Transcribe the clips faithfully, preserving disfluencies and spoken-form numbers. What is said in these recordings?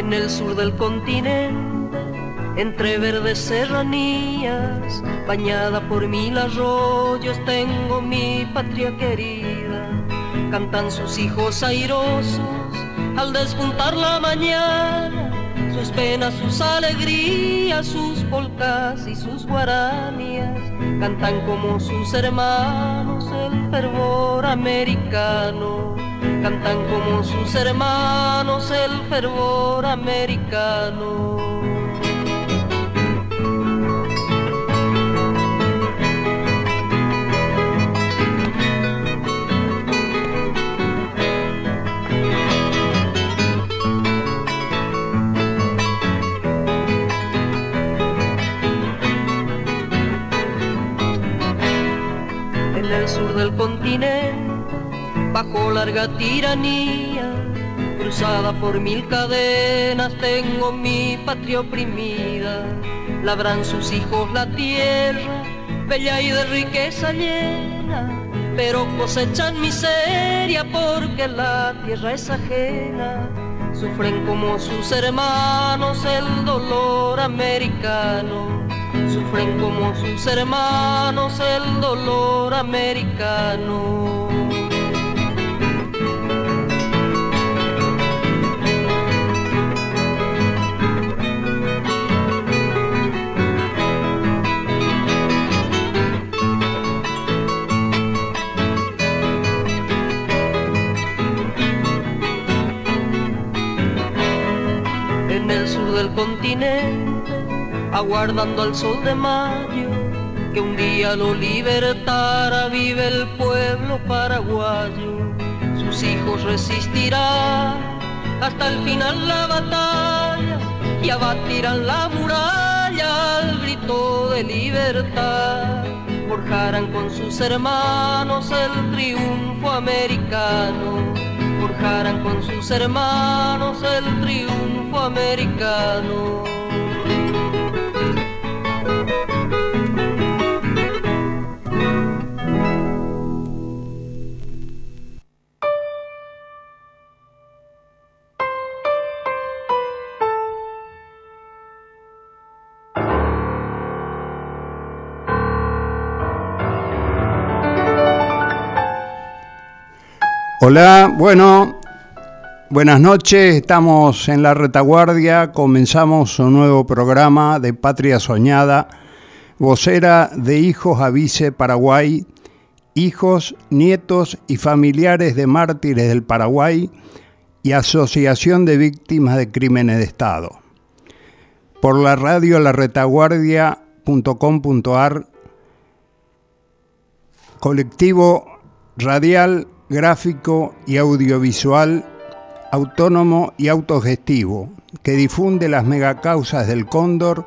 En el sur del continente, entre verdes serranías, bañada por mil arroyos, tengo mi patria querida. Cantan sus hijos airosos al despuntar la mañana, sus penas, sus alegrías, sus polcas y sus guaranías. Cantan como sus hermanos el fervor americano. Cantan como sus hermanos el fervor americano. En el sur del continente, bajo larga tiranía, cruzada por mil cadenas, tengo mi patria oprimida. Labran sus hijos la tierra, bella y de riqueza llena, pero cosechan miseria porque la tierra es ajena. Sufren como sus hermanos el dolor americano. Sufren como sus hermanos el dolor americano. En el sur del continente, aguardando al sol de mayo, que un día lo libertara, vive el pueblo paraguayo. Sus hijos resistirán hasta el final la batalla y abatirán la muralla al grito de libertad. Forjarán con sus hermanos el triunfo americano. Forjarán con sus hermanos el triunfo americano. Hola, bueno, buenas noches, estamos en la retaguardia, comenzamos un nuevo programa de Patria Soñada, vocera de Hijos Avise Paraguay, hijos, nietos y familiares de mártires del Paraguay y Asociación de Víctimas de Crímenes de Estado. Por la radio la retaguardia punto com punto ar, colectivo radial, gráfico y audiovisual, autónomo y autogestivo, que difunde las megacausas del cóndor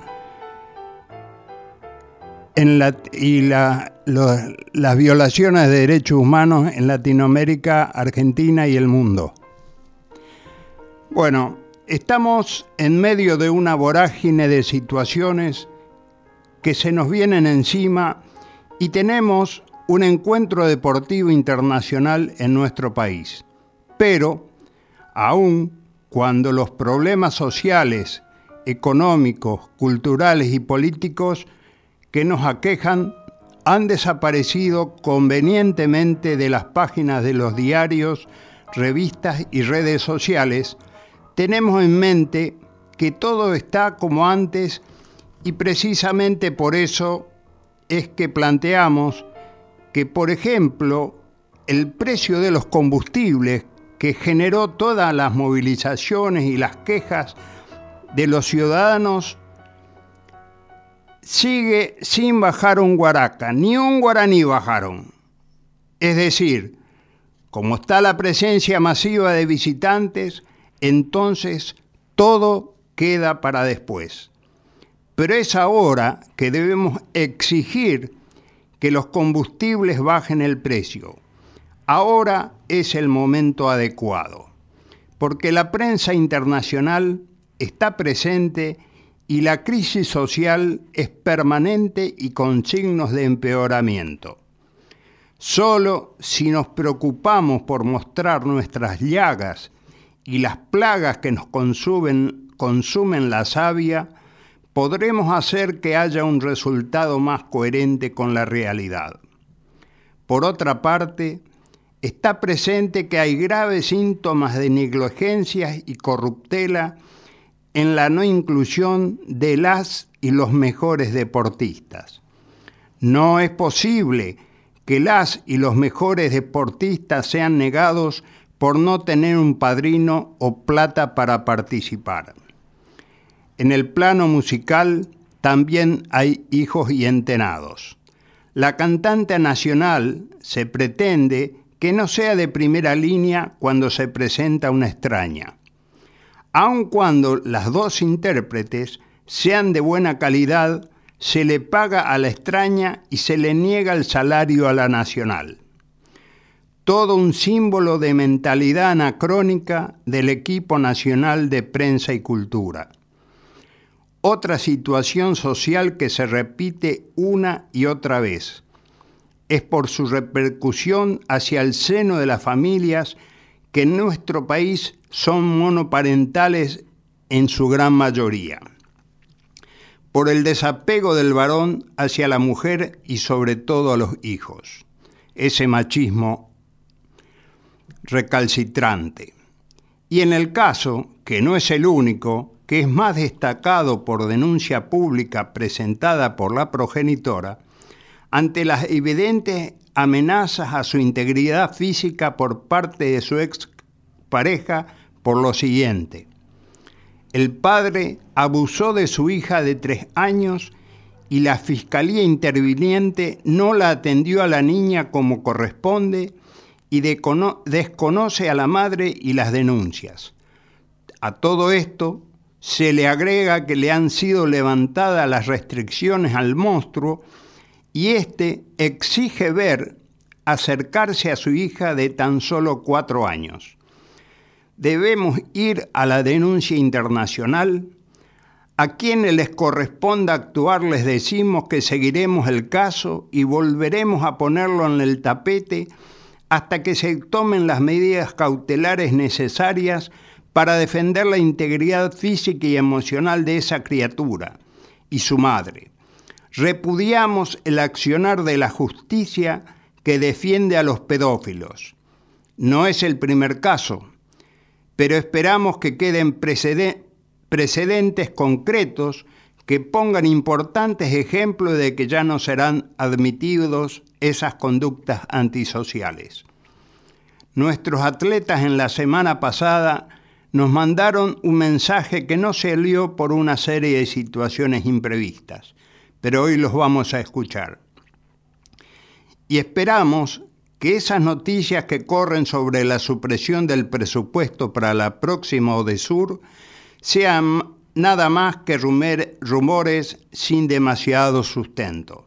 en la, y la, los, las violaciones de derechos humanos en Latinoamérica, Argentina y el mundo. Bueno, estamos en medio de una vorágine de situaciones que se nos vienen encima y tenemos un encuentro deportivo internacional en nuestro país. Pero, aun cuando los problemas sociales, económicos, culturales y políticos que nos aquejan han desaparecido convenientemente de las páginas de los diarios, revistas y redes sociales, tenemos en mente que todo está como antes y precisamente por eso es que planteamos que, por ejemplo, el precio de los combustibles que generó todas las movilizaciones y las quejas de los ciudadanos sigue sin bajar un guaraca, ni un guaraní bajaron. Es decir, como está la presencia masiva de visitantes, entonces todo queda para después. Pero es ahora que debemos exigir que los combustibles bajen el precio. Ahora es el momento adecuado, porque la prensa internacional está presente y la crisis social es permanente y con signos de empeoramiento. Solo si nos preocupamos por mostrar nuestras llagas y las plagas que nos consumen, consumen la savia, podremos hacer que haya un resultado más coherente con la realidad. Por otra parte, está presente que hay graves síntomas de negligencia y corruptela en la no inclusión de las y los mejores deportistas. No es posible que las y los mejores deportistas sean negados por no tener un padrino o plata para participar. En el plano musical también hay hijos y entenados. La cantante nacional se pretende que no sea de primera línea cuando se presenta una extraña, aun cuando las dos intérpretes sean de buena calidad, se le paga a la extraña y se le niega el salario a la nacional. Todo un símbolo de mentalidad anacrónica del equipo nacional de prensa y cultura. Otra situación social que se repite una y otra vez es por su repercusión hacia el seno de las familias que en nuestro país son monoparentales en su gran mayoría. Por el desapego del varón hacia la mujer y sobre todo a los hijos. Ese machismo recalcitrante. Y en el caso, que no es el único, que es más destacado por denuncia pública presentada por la progenitora, ante las evidentes amenazas a su integridad física por parte de su expareja por lo siguiente. El padre abusó de su hija de tres años y la fiscalía interviniente no la atendió a la niña como corresponde y desconoce a la madre y las denuncias. A todo esto se le agrega que le han sido levantadas las restricciones al monstruo y éste exige ver acercarse a su hija de tan solo cuatro años. Debemos ir a la denuncia internacional. A quienes les corresponda actuar les decimos que seguiremos el caso y volveremos a ponerlo en el tapete hasta que se tomen las medidas cautelares necesarias para defender la integridad física y emocional de esa criatura y su madre. Repudiamos el accionar de la justicia que defiende a los pedófilos. No es el primer caso, pero esperamos que queden precedentes concretos que pongan importantes ejemplos de que ya no serán admitidos esas conductas antisociales. Nuestros atletas en la semana pasada nos mandaron un mensaje que no se lió por una serie de situaciones imprevistas, pero hoy los vamos a escuchar. Y esperamos que esas noticias que corren sobre la supresión del presupuesto para la próxima Odesur sean nada más que rumores sin demasiado sustento.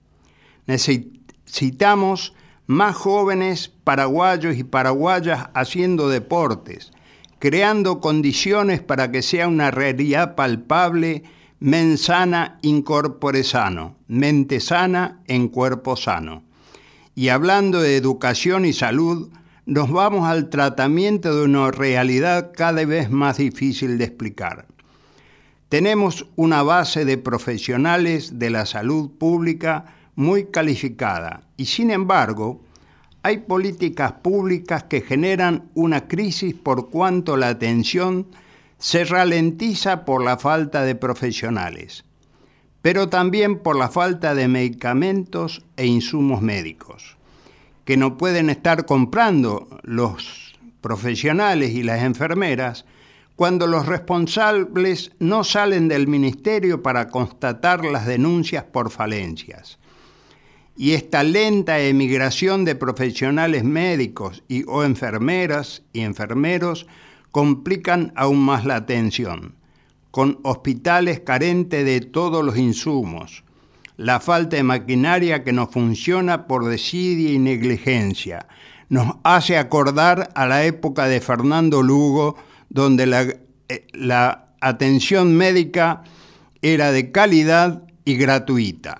Necesitamos más jóvenes paraguayos y paraguayas haciendo deportes, creando condiciones para que sea una realidad palpable, mens sana in corpore sano, mente sana en cuerpo sano. Y hablando de educación y salud, nos vamos al tratamiento de una realidad cada vez más difícil de explicar. Tenemos una base de profesionales de la salud pública muy calificada y, sin embargo, hay políticas públicas que generan una crisis por cuanto la atención se ralentiza por la falta de profesionales, pero también por la falta de medicamentos e insumos médicos, que no pueden estar comprando los profesionales y las enfermeras cuando los responsables no salen del ministerio para constatar las denuncias por falencias. Y esta lenta emigración de profesionales médicos y o enfermeras y enfermeros complican aún más la atención, con hospitales carentes de todos los insumos, la falta de maquinaria que no funciona por desidia y negligencia. Nos hace acordar a la época de Fernando Lugo, donde la, eh, la atención médica era de calidad y gratuita.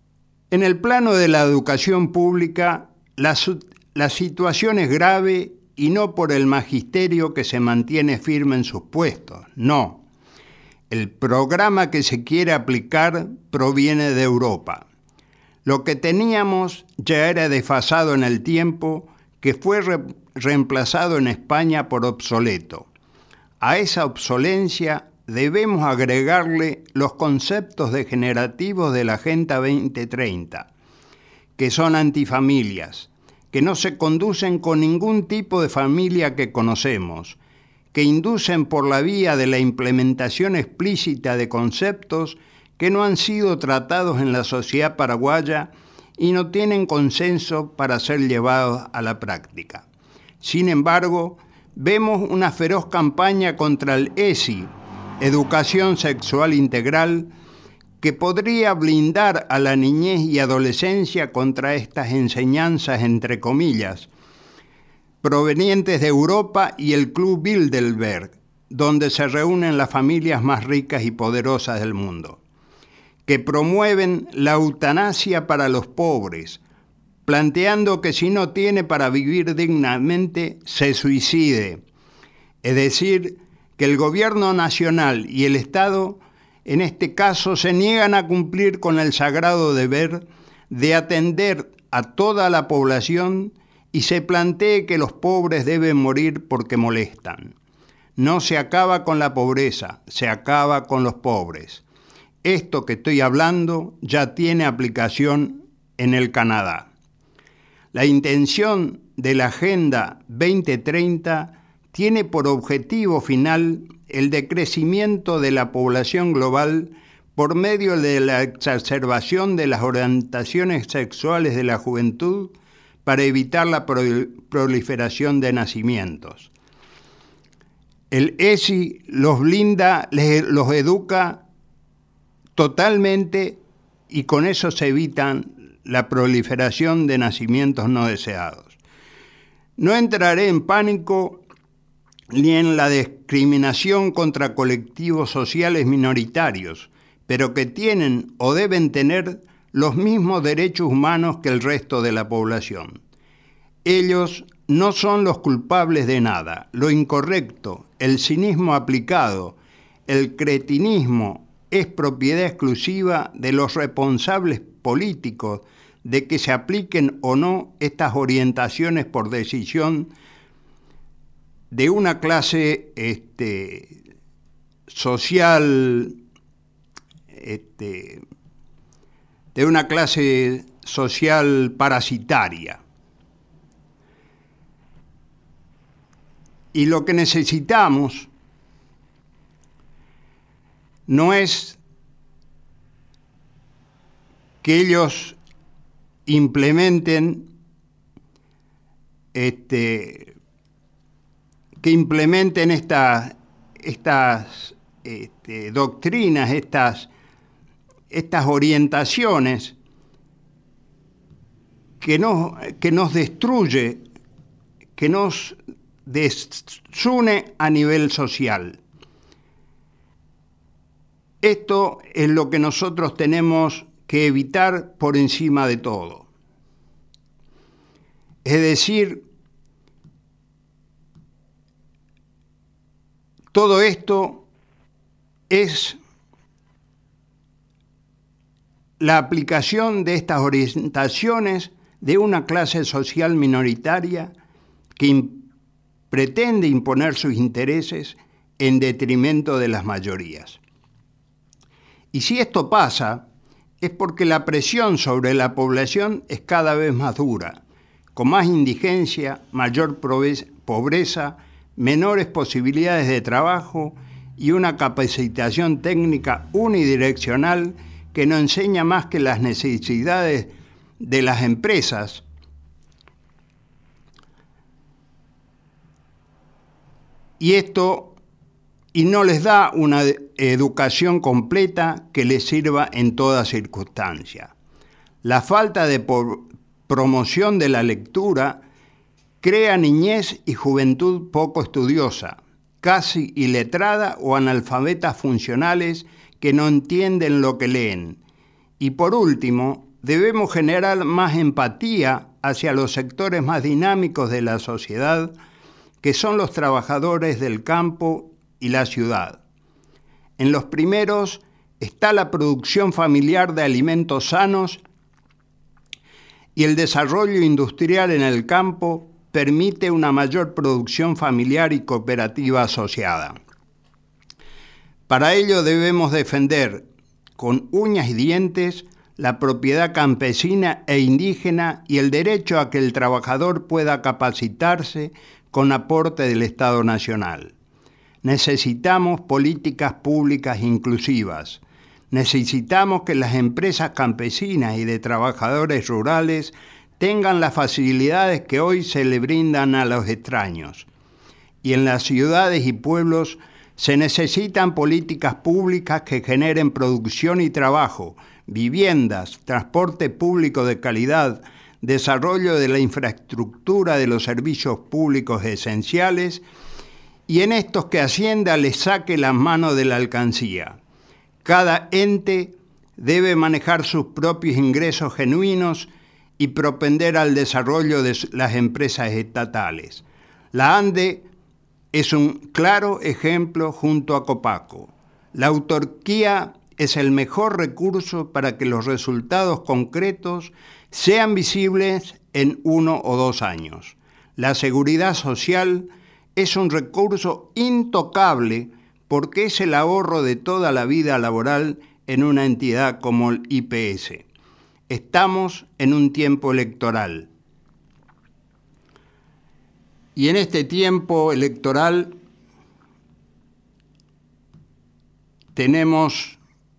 En el plano de la educación pública, la, la situación es grave y no por el magisterio que se mantiene firme en sus puestos, no. El programa que se quiere aplicar proviene de Europa. Lo que teníamos ya era desfasado en el tiempo, que fue re- reemplazado en España por obsoleto. A esa obsolencia debemos agregarle los conceptos degenerativos de la Agenda veinte treinta, que son antifamilias, que no se conducen con ningún tipo de familia que conocemos, que inducen por la vía de la implementación explícita de conceptos que no han sido tratados en la sociedad paraguaya y no tienen consenso para ser llevados a la práctica. Sin embargo, vemos una feroz campaña contra el E S I, Educación Sexual Integral, que podría blindar a la niñez y adolescencia contra estas enseñanzas, entre comillas, provenientes de Europa y el Club Bilderberg, donde se reúnen las familias más ricas y poderosas del mundo, que promueven la eutanasia para los pobres, planteando que si no tiene para vivir dignamente, se suicide. Es decir, que el gobierno nacional y el Estado, en este caso, se niegan a cumplir con el sagrado deber de atender a toda la población y se plantee que los pobres deben morir porque molestan. No se acaba con la pobreza, se acaba con los pobres. Esto que estoy hablando ya tiene aplicación en el Canadá. La intención de la Agenda veinte treinta tiene por objetivo final el decrecimiento de la población global por medio de la exacerbación de las orientaciones sexuales de la juventud para evitar la proliferación de nacimientos. El E S I los blinda, los educa totalmente y con eso se evitan la proliferación de nacimientos no deseados. No entraré en pánico ni en la discriminación contra colectivos sociales minoritarios, pero que tienen o deben tener los mismos derechos humanos que el resto de la población. Ellos no son los culpables de nada. Lo incorrecto, el cinismo aplicado, el cretinismo es propiedad exclusiva de los responsables políticos de que se apliquen o no estas orientaciones por decisión de una clase este, social, este, de una clase social parasitaria. Y lo que necesitamos no es que ellos implementen este, que implementen esta, estas este, doctrinas, estas, estas orientaciones que nos, que nos destruye, que nos desune a nivel social. Esto es lo que nosotros tenemos que evitar por encima de todo. Es decir, todo esto es la aplicación de estas orientaciones de una clase social minoritaria que imp- pretende imponer sus intereses en detrimento de las mayorías. Y si esto pasa, es porque la presión sobre la población es cada vez más dura, con más indigencia, mayor pobreza, menores posibilidades de trabajo y una capacitación técnica unidireccional que no enseña más que las necesidades de las empresas. Y esto y no les da una educación completa que les sirva en toda circunstancia. La falta de por- promoción de la lectura crea niñez y juventud poco estudiosa, casi iletrada o analfabetas funcionales que no entienden lo que leen. Y por último, debemos generar más empatía hacia los sectores más dinámicos de la sociedad que son los trabajadores del campo y la ciudad. En los primeros está la producción familiar de alimentos sanos y el desarrollo industrial en el campo permite una mayor producción familiar y cooperativa asociada. Para ello debemos defender con uñas y dientes la propiedad campesina e indígena y el derecho a que el trabajador pueda capacitarse con aporte del Estado Nacional. Necesitamos políticas públicas inclusivas. Necesitamos que las empresas campesinas y de trabajadores rurales tengan las facilidades que hoy se le brindan a los extraños. Y en las ciudades y pueblos se necesitan políticas públicas que generen producción y trabajo, viviendas, transporte público de calidad, desarrollo de la infraestructura de los servicios públicos esenciales y en estos que Hacienda les saque las manos de la alcancía. Cada ente debe manejar sus propios ingresos genuinos y propender al desarrollo de las empresas estatales. La ANDE es un claro ejemplo junto a Copaco. La autarquía es el mejor recurso para que los resultados concretos sean visibles en uno o dos años. La seguridad social es un recurso intocable porque es el ahorro de toda la vida laboral en una entidad como el I P S. Estamos en un tiempo electoral. Y en este tiempo electoral tenemos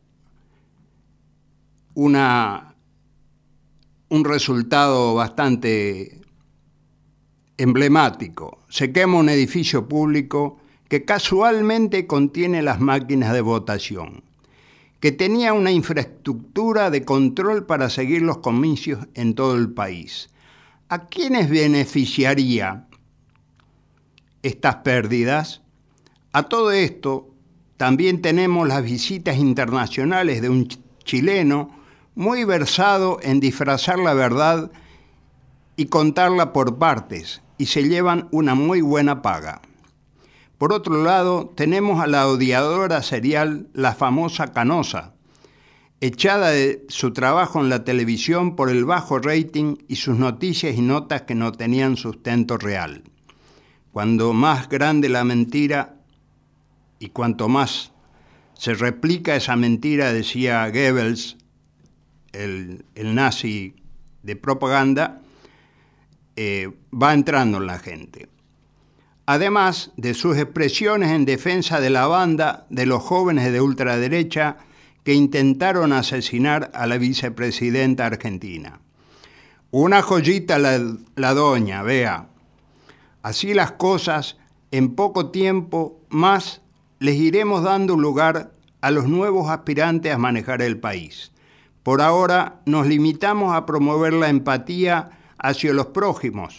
una, un resultado bastante emblemático. Se quema un edificio público que casualmente contiene las máquinas de votación, que tenía una infraestructura de control para seguir los comicios en todo el país. ¿A quiénes beneficiaría estas pérdidas? A todo esto también tenemos las visitas internacionales de un chileno muy versado en disfrazar la verdad y contarla por partes, y se llevan una muy buena paga. Por otro lado, tenemos a la odiadora serial, la famosa Canosa, echada de su trabajo en la televisión por el bajo rating y sus noticias y notas que no tenían sustento real. Cuando más grande la mentira y cuanto más se replica esa mentira, decía Goebbels, el, el nazi de propaganda, eh, va entrando en la gente. Además de sus expresiones en defensa de la banda de los jóvenes de ultraderecha que intentaron asesinar a la vicepresidenta argentina. Una joyita la, la doña, vea. Así las cosas, en poco tiempo más les iremos dando lugar a los nuevos aspirantes a manejar el país. Por ahora nos limitamos a promover la empatía hacia los prójimos,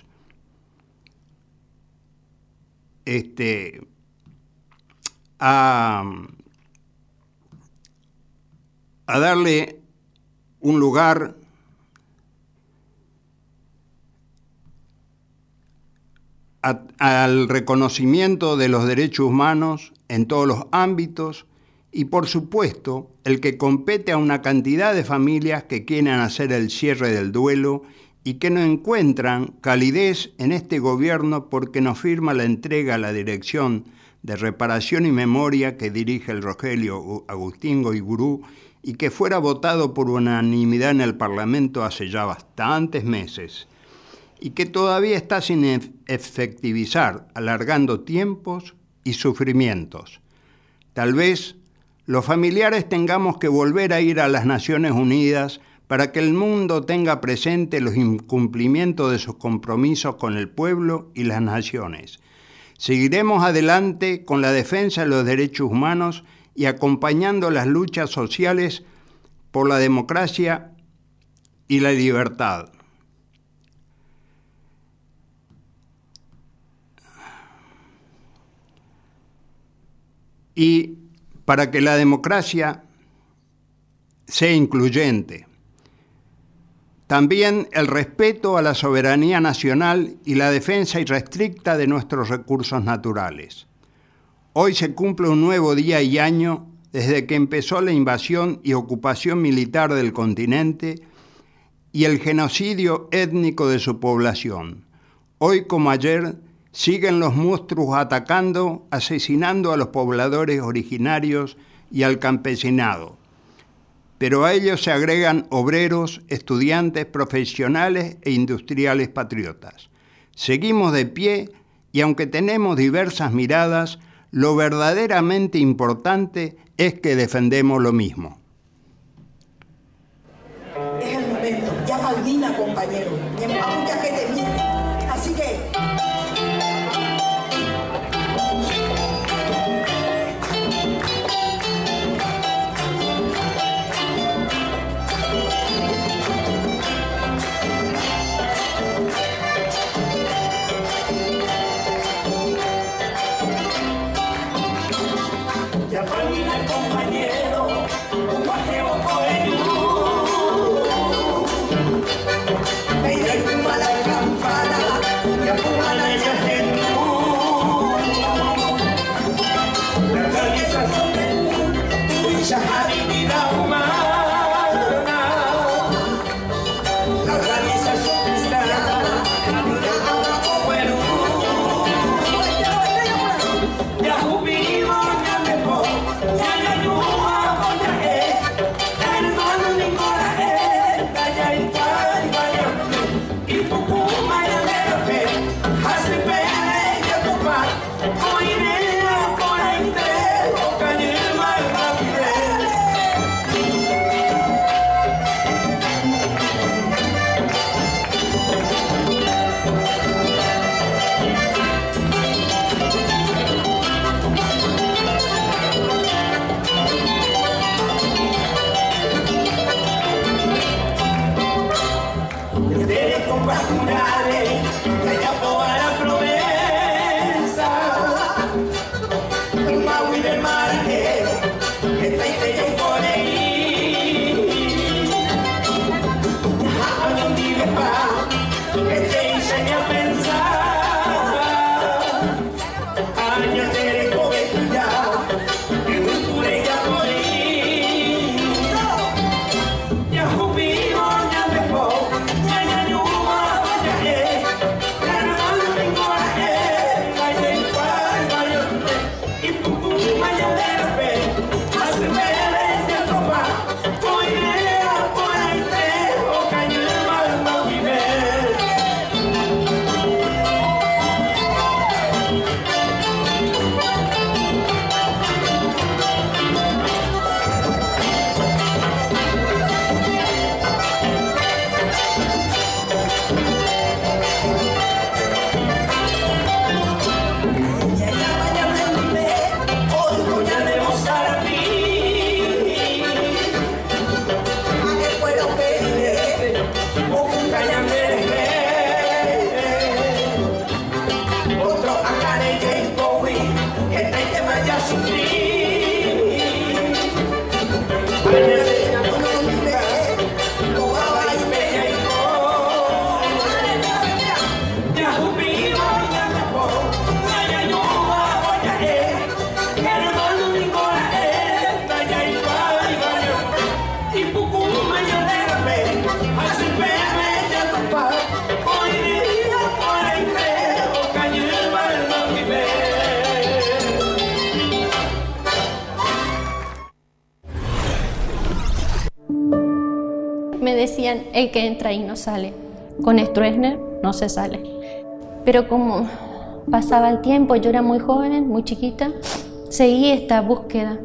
este, a, a darle un lugar a, al reconocimiento de los derechos humanos en todos los ámbitos y, por supuesto, el que compete a una cantidad de familias que quieren hacer el cierre del duelo y que no encuentran calidez en este gobierno porque no firma la entrega a la Dirección de Reparación y Memoria que dirige el Rogelio Agustín Goigurú y que fuera votado por unanimidad en el Parlamento hace ya bastantes meses y que todavía está sin efectivizar, alargando tiempos y sufrimientos. Tal vez los familiares tengamos que volver a ir a las Naciones Unidas para que el mundo tenga presente los incumplimientos de sus compromisos con el pueblo y las naciones. Seguiremos adelante con la defensa de los derechos humanos y acompañando las luchas sociales por la democracia y la libertad. Y para que la democracia sea incluyente, También el respeto a la soberanía nacional y la defensa irrestricta de nuestros recursos naturales. Hoy se cumple un nuevo día y año desde que empezó la invasión y ocupación militar del continente y el genocidio étnico de su población. Hoy como ayer siguen los monstruos atacando, asesinando a los pobladores originarios y al campesinado. Pero a ellos se agregan obreros, estudiantes, profesionales e industriales patriotas. Seguimos de pie y aunque tenemos diversas miradas, lo verdaderamente importante es que defendemos lo mismo. Es el momento, ya Malvina, compañero, aunque que te mire. Así que ya Malvina, compañero, un guajeo coelho. Me decían, el que entra y no sale. Con Stroessner no se sale. Pero como pasaba el tiempo, yo era muy joven, muy chiquita, seguí esta búsqueda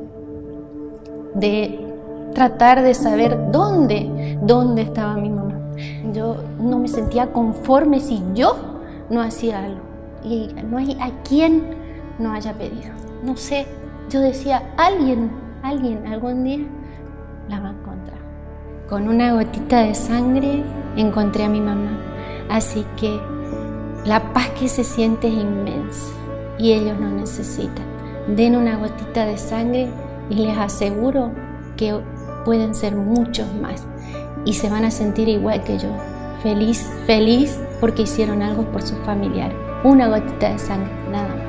de tratar de saber dónde, dónde estaba mi mamá. Yo no me sentía conforme si yo no hacía algo. Y no hay a quien no haya pedido. No sé, yo decía, alguien, alguien algún día la va a encontrar. Con una gotita de sangre encontré a mi mamá. Así que la paz que se siente es inmensa y ellos no necesitan. Den una gotita de sangre y les aseguro que pueden ser muchos más. y se van a sentir igual que yo, feliz, feliz porque hicieron algo por sus familiares. Una gotita de sangre, nada más.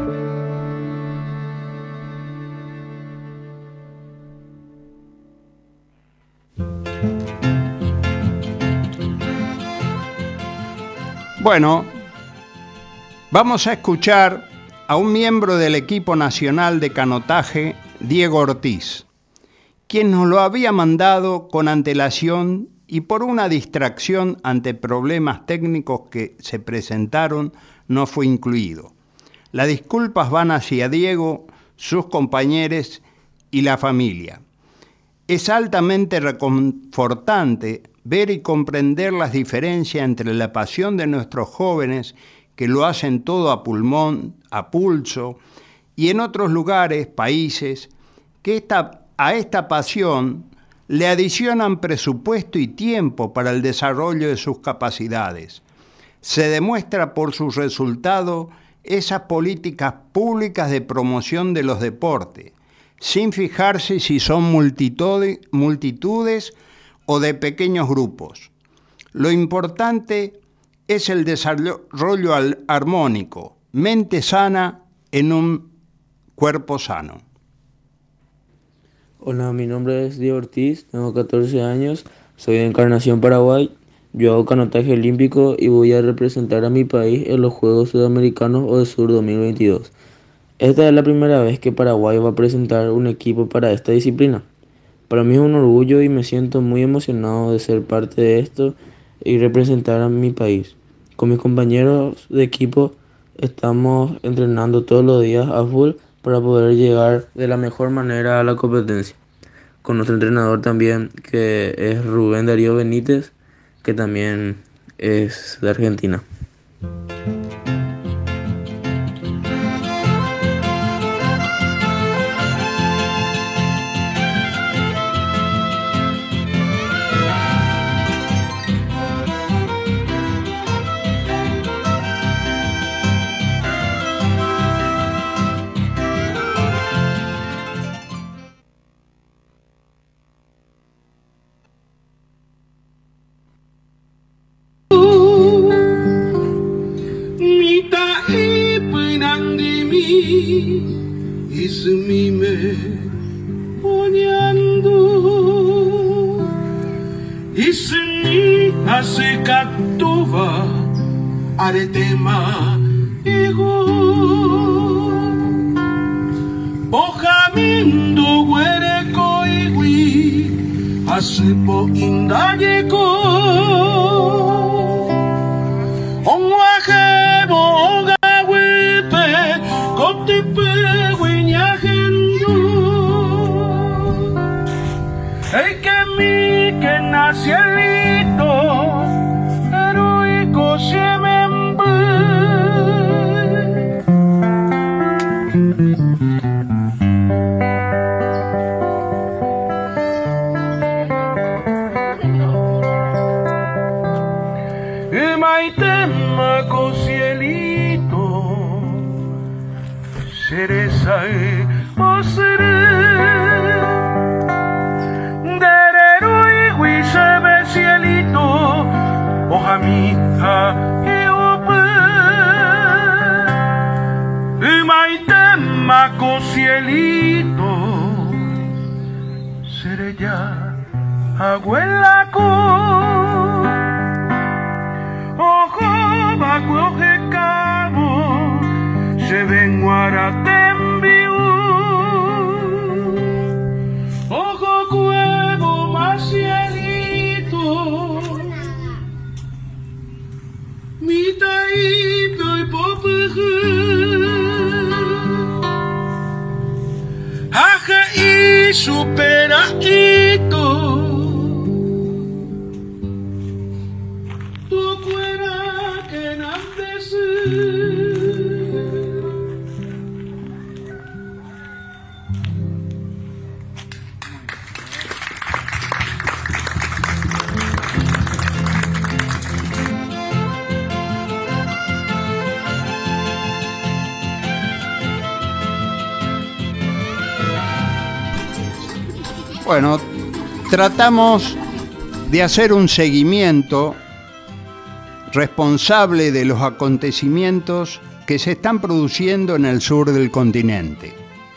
Bueno, vamos a escuchar a un miembro del equipo nacional de canotaje, Diego Ortiz, quien nos lo había mandado con antelación y por una distracción ante problemas técnicos que se presentaron no fue incluido. Las disculpas van hacia Diego, sus compañeros y la familia. Es altamente reconfortante ver y comprender las diferencias entre la pasión de nuestros jóvenes que lo hacen todo a pulmón, a pulso, y en otros lugares, países, que esta, a esta pasión le adicionan presupuesto y tiempo para el desarrollo de sus capacidades. Se demuestra por sus resultados esas políticas públicas de promoción de los deportes, sin fijarse si son multitudes, multitudes o de pequeños grupos. Lo importante es el desarrollo armónico, mente sana en un cuerpo sano. Hola, mi nombre es Diego Ortiz, tengo catorce años, soy de Encarnación, Paraguay. Yo hago canotaje olímpico y voy a representar a mi país en los Juegos Sudamericanos ODESUR dos mil veintidós. Esta es la primera vez que Paraguay va a presentar un equipo para esta disciplina. Para mí es un orgullo y me siento muy emocionado de ser parte de esto y representar a mi país. Con mis compañeros de equipo estamos entrenando todos los días a full para poder llegar de la mejor manera a la competencia. Con nuestro entrenador también, que es Rubén Darío Benítez, que también es de Argentina. Ismime poniendo Isni asekatuva aretema ego Ojamindo huereko igui Asipo indayeko Onwajebo ogawipe Kotipe el que mi que nacielito heroico siemembe y maitema cocielito cereza o seré cielito, oja mija, eope, y maitema cielito, seré ya, abuela co, ojo bajo oje cabo, se ven guaratembiu, ojo cuevo más cielito. Mitaito y popege Aja y superaito Tu cuera que nandese Bueno, tratamos de hacer un seguimiento responsable de los acontecimientos que se están produciendo en el sur del continente.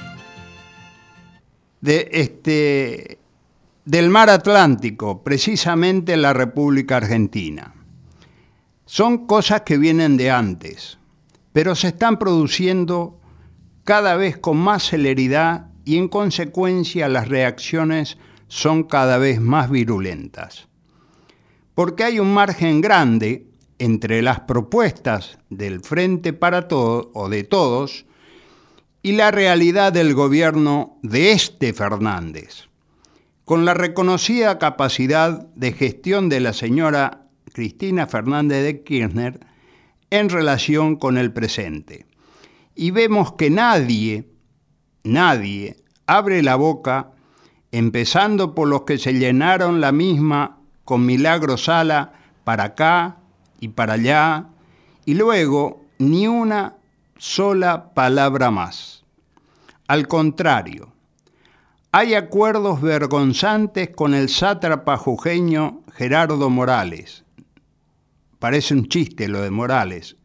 De este, del mar Atlántico, precisamente en la República Argentina. Son cosas que vienen de antes, pero se están produciendo cada vez con más celeridad y en consecuencia las reacciones son cada vez más virulentas. Porque hay un margen grande entre las propuestas del Frente para Todos o de Todos y la realidad del gobierno de este Fernández, con la reconocida capacidad de gestión de la señora Cristina Fernández de Kirchner en relación con el presente. Y vemos que nadie, nadie abre la boca, empezando por los que se llenaron la misma con Milagro Sala para acá y para allá, y luego ni una sola palabra más. Al contrario, hay acuerdos vergonzantes con el sátrapa jujeño Gerardo Morales. Parece un chiste lo de Morales,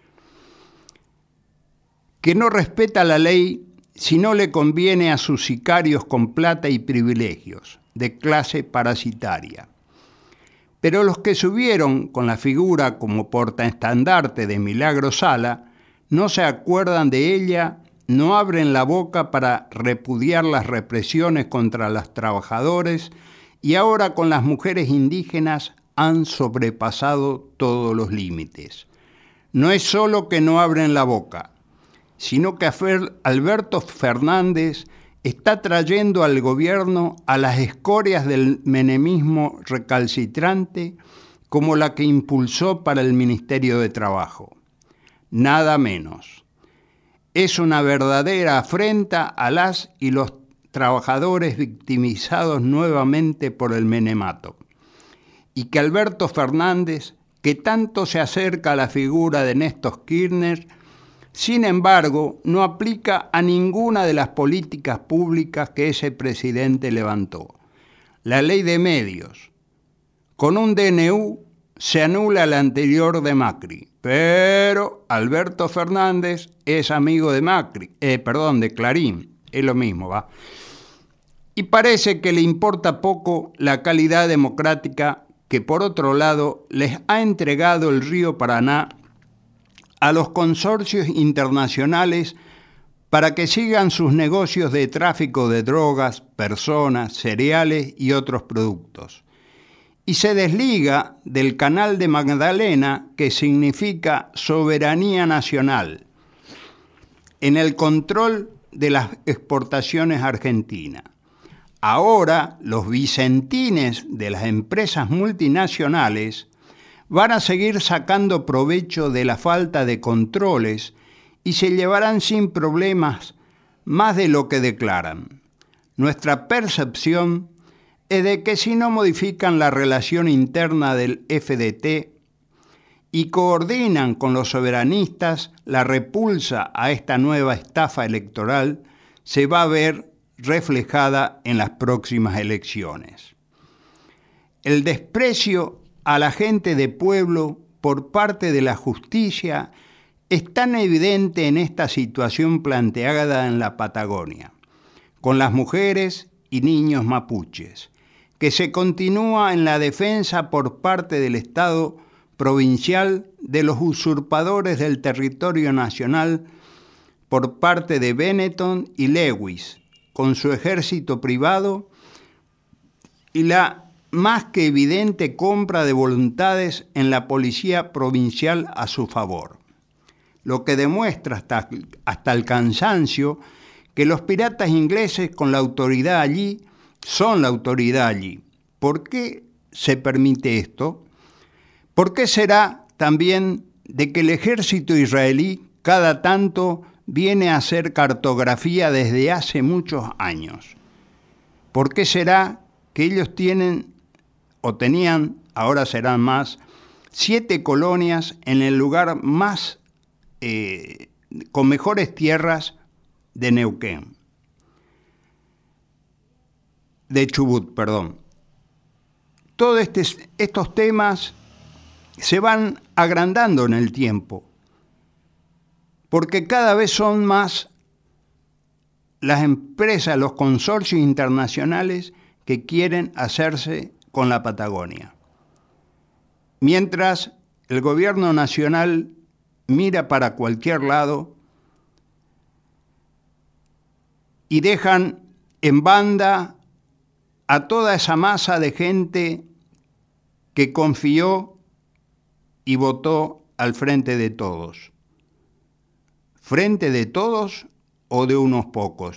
que no respeta la ley si no le conviene a sus sicarios con plata y privilegios, de clase parasitaria. Pero los que subieron con la figura como portaestandarte de Milagro Sala no se acuerdan de ella, no abren la boca para repudiar las represiones contra los trabajadores y ahora con las mujeres indígenas han sobrepasado todos los límites. No es solo que no abren la boca, sino que Alberto Fernández está trayendo al gobierno a las escorias del menemismo recalcitrante como la que impulsó para el Ministerio de Trabajo. Nada menos. Es una verdadera afrenta a las y los trabajadores victimizados nuevamente por el menemato. Y que Alberto Fernández, que tanto se acerca a la figura de Néstor Kirchner, sin embargo, no aplica a ninguna de las políticas públicas que ese presidente levantó. La ley de medios. Con un D N U se anula la anterior de Macri, pero Alberto Fernández es amigo de Macri, eh, perdón, de Clarín, es lo mismo, ¿va? Y parece que le importa poco la calidad democrática que, por otro lado, les ha entregado el río Paraná a los consorcios internacionales para que sigan sus negocios de tráfico de drogas, personas, cereales y otros productos. Y se desliga del Canal de Magdalena, que significa soberanía nacional, en el control de las exportaciones argentinas. Ahora, los vicentines de las empresas multinacionales van a seguir sacando provecho de la falta de controles y se llevarán sin problemas más de lo que declaran. Nuestra percepción es de que si no modifican la relación interna del F D T y coordinan con los soberanistas la repulsa a esta nueva estafa electoral, se va a ver reflejada en las próximas elecciones. El desprecio a la gente de pueblo por parte de la justicia es tan evidente en esta situación planteada en la Patagonia, con las mujeres y niños mapuches, que se continúa en la defensa por parte del Estado provincial de los usurpadores del territorio nacional por parte de Benetton y Lewis, con su ejército privado y la más que evidente compra de voluntades en la policía provincial a su favor, lo que demuestra hasta, hasta el cansancio que los piratas ingleses con la autoridad allí son la autoridad allí. ¿Por qué se permite esto? ¿Por qué será también de que el ejército israelí cada tanto viene a hacer cartografía desde hace muchos años? ¿Por qué será que ellos tienen o tenían, ahora serán más, siete colonias en el lugar más, eh, con mejores tierras de Neuquén? De Chubut, perdón. todos este, estos temas se van agrandando en el tiempo, porque cada vez son más las empresas, los consorcios internacionales que quieren hacerse con la Patagonia. Mientras el gobierno nacional mira para cualquier lado y dejan en banda a toda esa masa de gente que confió y votó al Frente de Todos. ¿Frente de Todos o de unos pocos?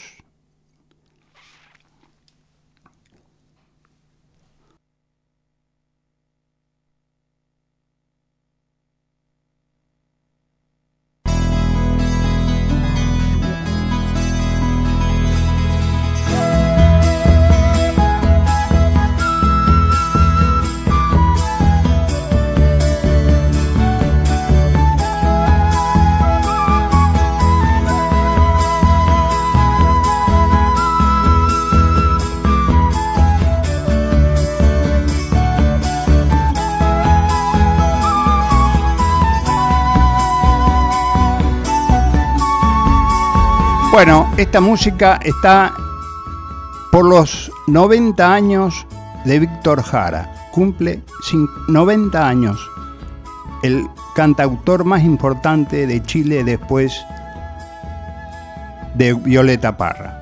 Bueno, esta música está por los noventa años de Víctor Jara. Cumple noventa años, el cantautor más importante de Chile después de Violeta Parra.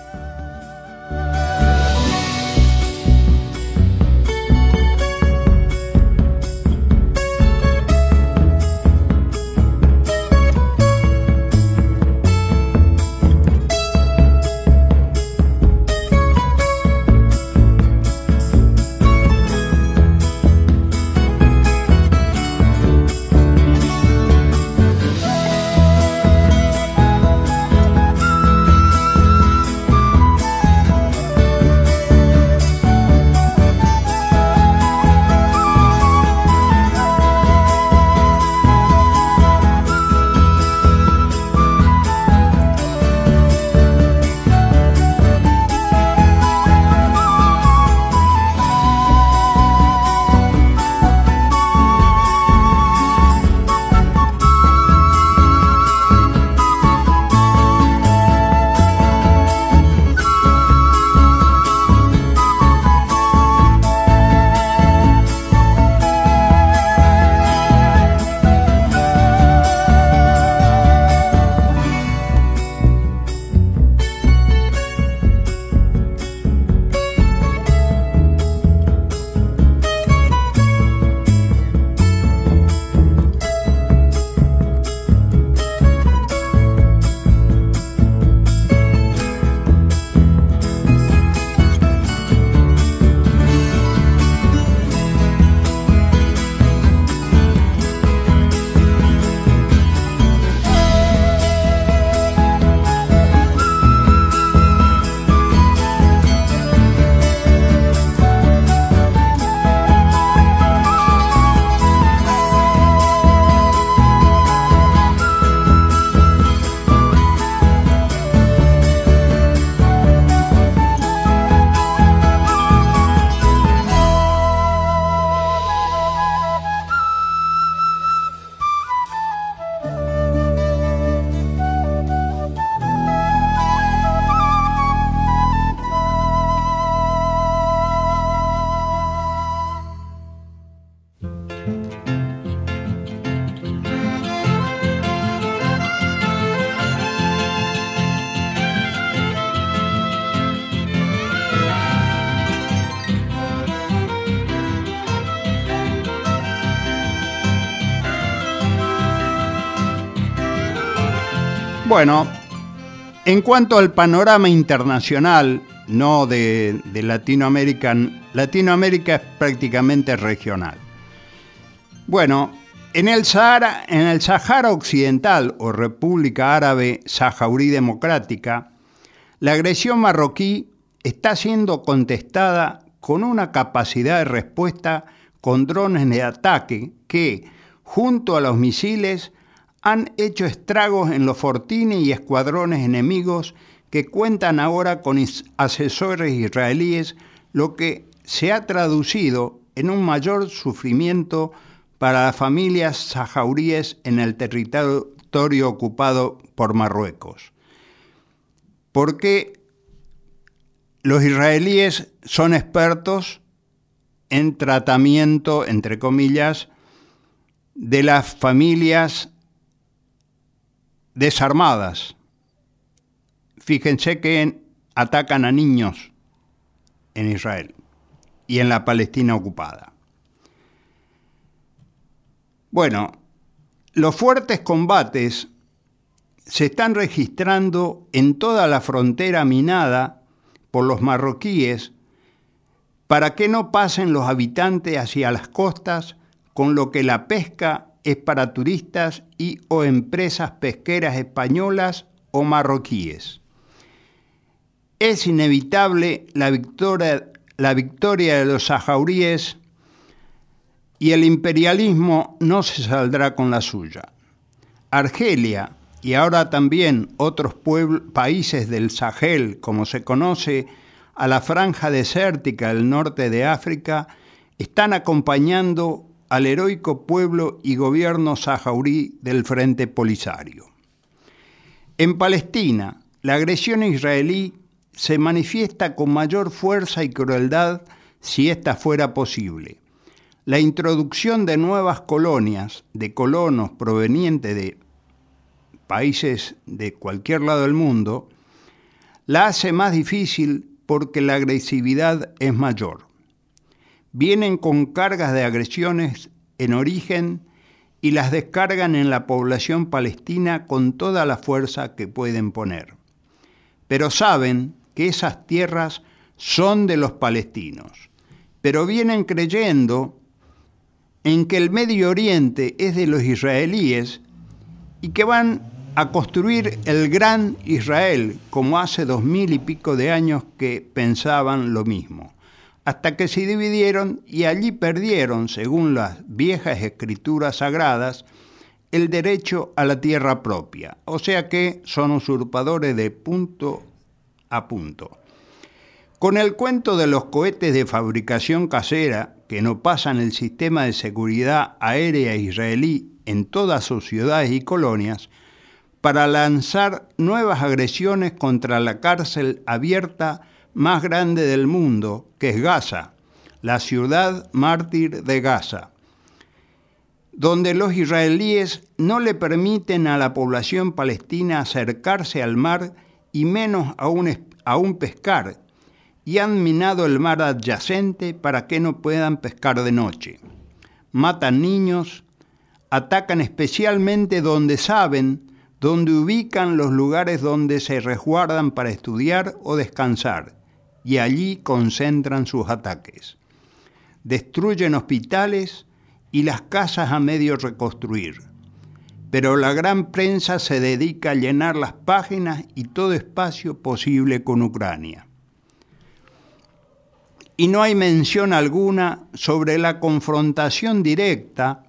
Bueno, en cuanto al panorama internacional, no de, de Latinoamérica, Latinoamérica es prácticamente regional. Bueno, en el Sahara, en el Sahara Occidental o República Árabe Saharaui Democrática, la agresión marroquí está siendo contestada con una capacidad de respuesta con drones de ataque que, junto a los misiles, han hecho estragos en los fortines y escuadrones enemigos que cuentan ahora con asesores israelíes, lo que se ha traducido en un mayor sufrimiento para las familias saharaíes en el territorio ocupado por Marruecos. Porque los israelíes son expertos en tratamiento, entre comillas, de las familias desarmadas. Fíjense que atacan a niños en Israel y en la Palestina ocupada. Bueno, los fuertes combates se están registrando en toda la frontera minada por los marroquíes para que no pasen los habitantes hacia las costas, con lo que la pesca es para turistas y o empresas pesqueras españolas o marroquíes. Es inevitable la victoria, la victoria de los saharaíes y el imperialismo no se saldrá con la suya. Argelia y ahora también otros pueblos, países del Sahel, como se conoce a la franja desértica del norte de África, están acompañando al heroico pueblo y gobierno saharaui del Frente Polisario. En Palestina, la agresión israelí se manifiesta con mayor fuerza y crueldad si ésta fuera posible. La introducción de nuevas colonias de colonos provenientes de países de cualquier lado del mundo la hace más difícil porque la agresividad es mayor. Vienen con cargas de agresiones en origen y las descargan en la población palestina con toda la fuerza que pueden poner. Pero saben que esas tierras son de los palestinos, pero vienen creyendo en que el Medio Oriente es de los israelíes y que van a construir el gran Israel, como hace dos mil y pico de años que pensaban lo mismo, hasta que se dividieron y allí perdieron, según las viejas escrituras sagradas, el derecho a la tierra propia, o sea que son usurpadores de punto a punto. Con el cuento de los cohetes de fabricación casera, que no pasan el sistema de seguridad aérea israelí en todas sus ciudades y colonias, para lanzar nuevas agresiones contra la cárcel abierta más grande del mundo, que es Gaza, la ciudad mártir de Gaza, donde los israelíes no le permiten a la población palestina acercarse al mar y menos aún, aún pescar, y han minado el mar adyacente para que no puedan pescar de noche. Matan niños, atacan especialmente donde saben, donde ubican los lugares donde se resguardan para estudiar o descansar, y allí concentran sus ataques. Destruyen hospitales y las casas a medio reconstruir. Pero la gran prensa se dedica a llenar las páginas y todo espacio posible con Ucrania. Y no hay mención alguna sobre la confrontación directa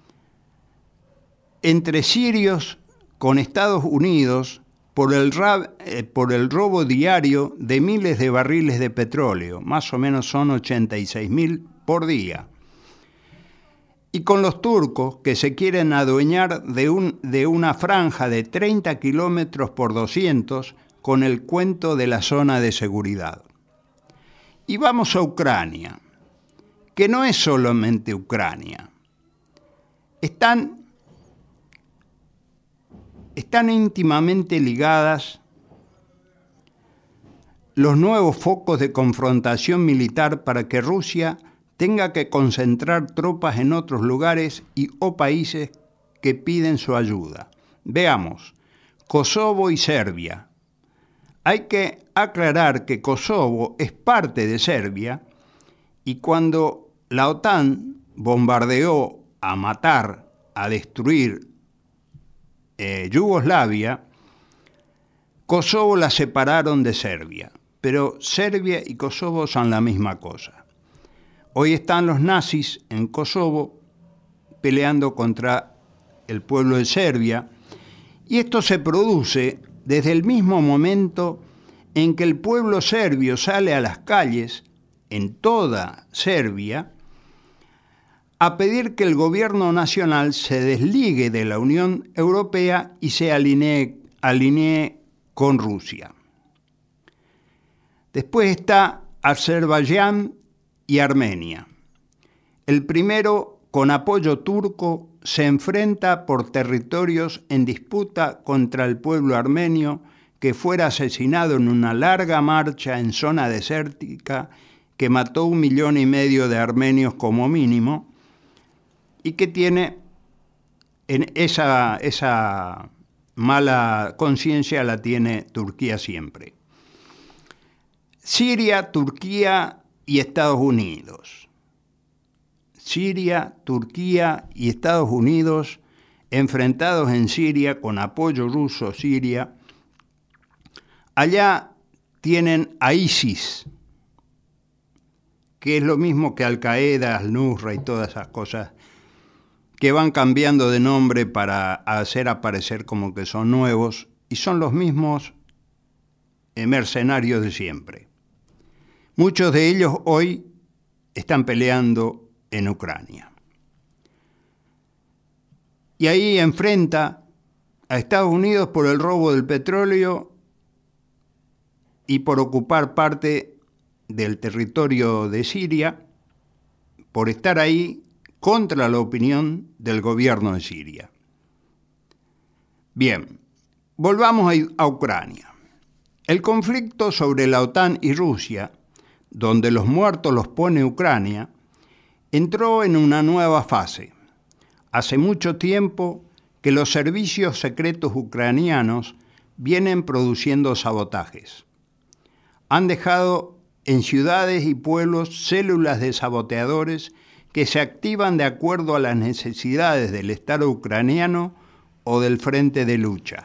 entre sirios con Estados Unidos por el, eh, por el robo diario de miles de barriles de petróleo, más o menos son ochenta y seis mil por día. Y con los turcos que se quieren adueñar de, un, de una franja de treinta kilómetros por doscientos con el cuento de la zona de seguridad. Y vamos a Ucrania, que no es solamente Ucrania. Están, están íntimamente ligadas los nuevos focos de confrontación militar para que Rusia tenga que concentrar tropas en otros lugares y o países que piden su ayuda. Veamos, Kosovo y Serbia. Hay que aclarar que Kosovo es parte de Serbia y cuando la OTAN bombardeó a matar, a destruir eh, Yugoslavia, Kosovo la separaron de Serbia, pero Serbia y Kosovo son la misma cosa. Hoy están los nazis en Kosovo peleando contra el pueblo de Serbia y esto se produce desde el mismo momento en que el pueblo serbio sale a las calles en toda Serbia a pedir que el gobierno nacional se desligue de la Unión Europea y se alinee, alinee con Rusia. Después está Azerbaiyán y Armenia. El primero, con apoyo turco, se enfrenta por territorios en disputa contra el pueblo armenio que fuera asesinado en una larga marcha en zona desértica que mató un millón y medio de armenios como mínimo y que tiene en esa, esa mala conciencia la tiene Turquía siempre. Siria, Turquía y Estados Unidos. Siria, Turquía y Estados Unidos enfrentados en Siria con apoyo ruso Siria. Allá tienen a ISIS, que es lo mismo que Al-Qaeda, Al-Nusra y todas esas cosas que van cambiando de nombre para hacer aparecer como que son nuevos y son los mismos mercenarios de siempre. Muchos de ellos hoy están peleando en Ucrania. Y ahí enfrenta a Estados Unidos por el robo del petróleo y por ocupar parte del territorio de Siria, por estar ahí contra la opinión del gobierno de Siria. Bien, volvamos a Ucrania. El conflicto sobre la OTAN y Rusia, donde los muertos los pone Ucrania, entró en una nueva fase. Hace mucho tiempo que los servicios secretos ucranianos vienen produciendo sabotajes. Han dejado en ciudades y pueblos células de saboteadores que se activan de acuerdo a las necesidades del Estado ucraniano o del frente de lucha.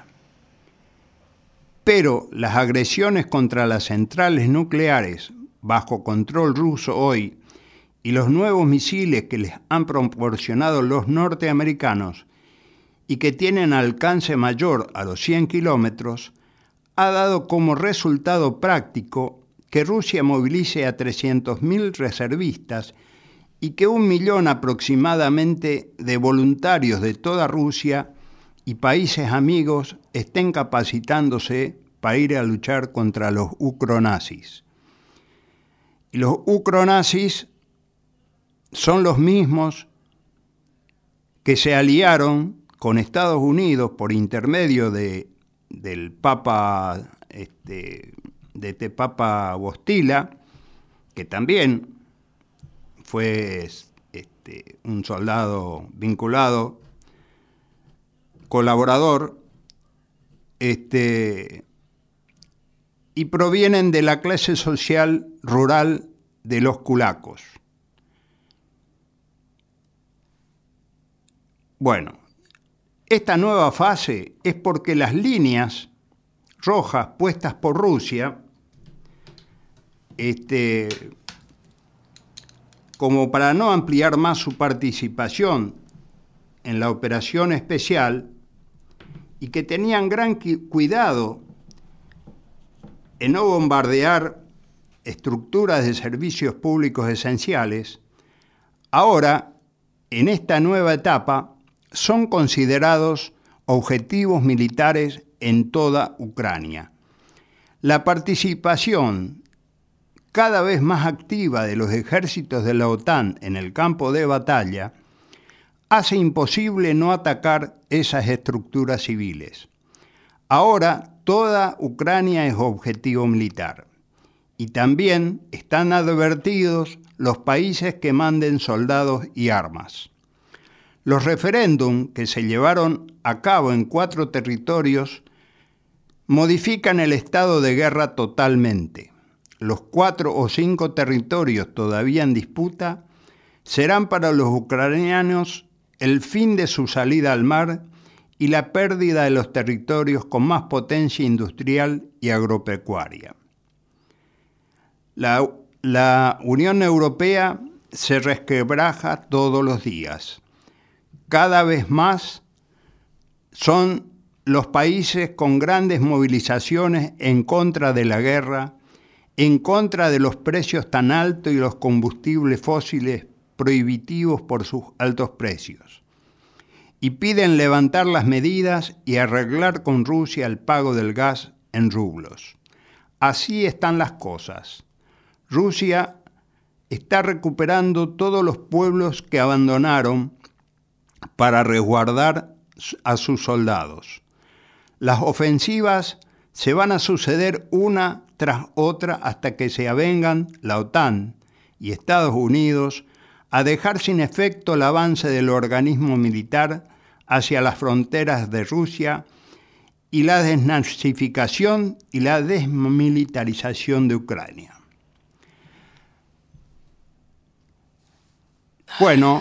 Pero las agresiones contra las centrales nucleares bajo control ruso hoy y los nuevos misiles que les han proporcionado los norteamericanos y que tienen alcance mayor a los cien kilómetros, ha dado como resultado práctico que Rusia movilice a trescientos mil reservistas y que un millón aproximadamente de voluntarios de toda Rusia y países amigos estén capacitándose para ir a luchar contra los ucronazis. Y los ucronazis son los mismos que se aliaron con Estados Unidos por intermedio de, del Papa, este, de este Papa Bostila, que también fue este, un soldado vinculado, colaborador, este, y provienen de la clase social rural de los kulakos. Bueno, esta nueva fase es porque las líneas rojas puestas por Rusia, este, como para no ampliar más su participación en la operación especial, y que tenían gran cuidado en no bombardear estructuras de servicios públicos esenciales, ahora, en esta nueva etapa, son considerados objetivos militares en toda Ucrania. La participación cada vez más activa de los ejércitos de la OTAN en el campo de batalla hace imposible no atacar esas estructuras civiles. Ahora toda Ucrania es objetivo militar y también están advertidos los países que manden soldados y armas. Los referéndums que se llevaron a cabo en cuatro territorios modifican el estado de guerra totalmente. Los cuatro o cinco territorios todavía en disputa serán para los ucranianos el fin de su salida al mar y la pérdida de los territorios con más potencia industrial y agropecuaria. La, la Unión Europea se resquebraja todos los días. Cada vez más son los países con grandes movilizaciones en contra de la guerra, en contra de los precios tan altos y los combustibles fósiles prohibitivos por sus altos precios. Y piden levantar las medidas y arreglar con Rusia el pago del gas en rublos. Así están las cosas. Rusia está recuperando todos los pueblos que abandonaron para resguardar a sus soldados. Las ofensivas se van a suceder una tras otra hasta que se avengan la OTAN y Estados Unidos a dejar sin efecto el avance del organismo militar hacia las fronteras de Rusia y la desnazificación y la desmilitarización de Ucrania. Bueno,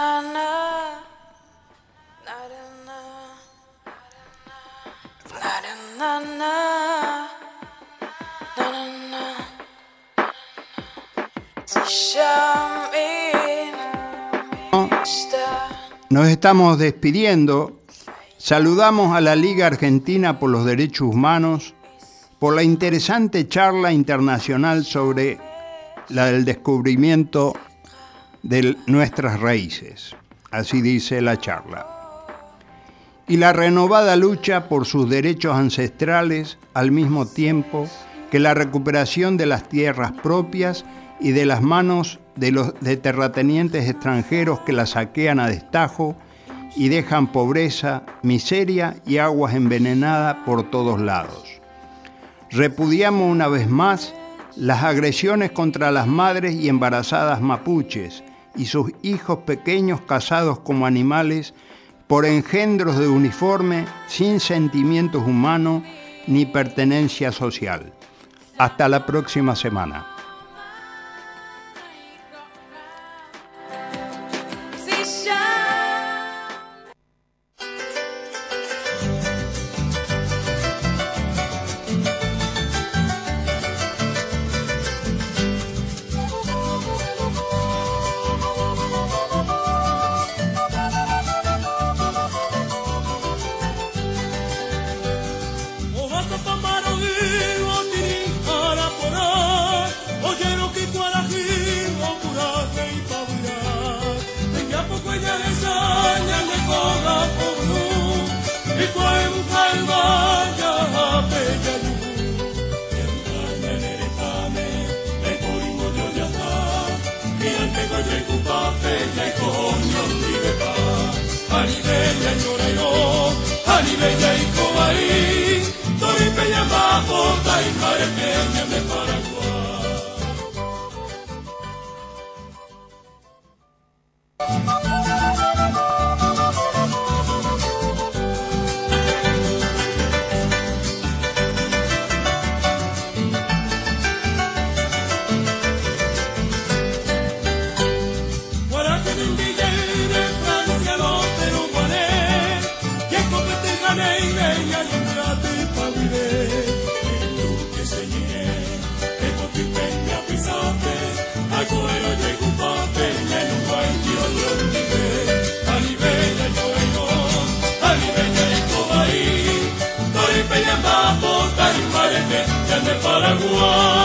nos estamos despidiendo. Saludamos a la Liga Argentina por los Derechos Humanos por la interesante charla internacional sobre la del descubrimiento de nuestras raíces. Así dice la charla. Y la renovada lucha por sus derechos ancestrales al mismo tiempo que la recuperación de las tierras propias y de las manos de los de terratenientes extranjeros que las saquean a destajo y dejan pobreza, miseria y aguas envenenadas por todos lados. Repudiamos una vez más las agresiones contra las madres y embarazadas mapuches y sus hijos pequeños cazados como animales por engendros de uniforme sin sentimientos humanos ni pertenencia social. Hasta la próxima semana. Paraguay.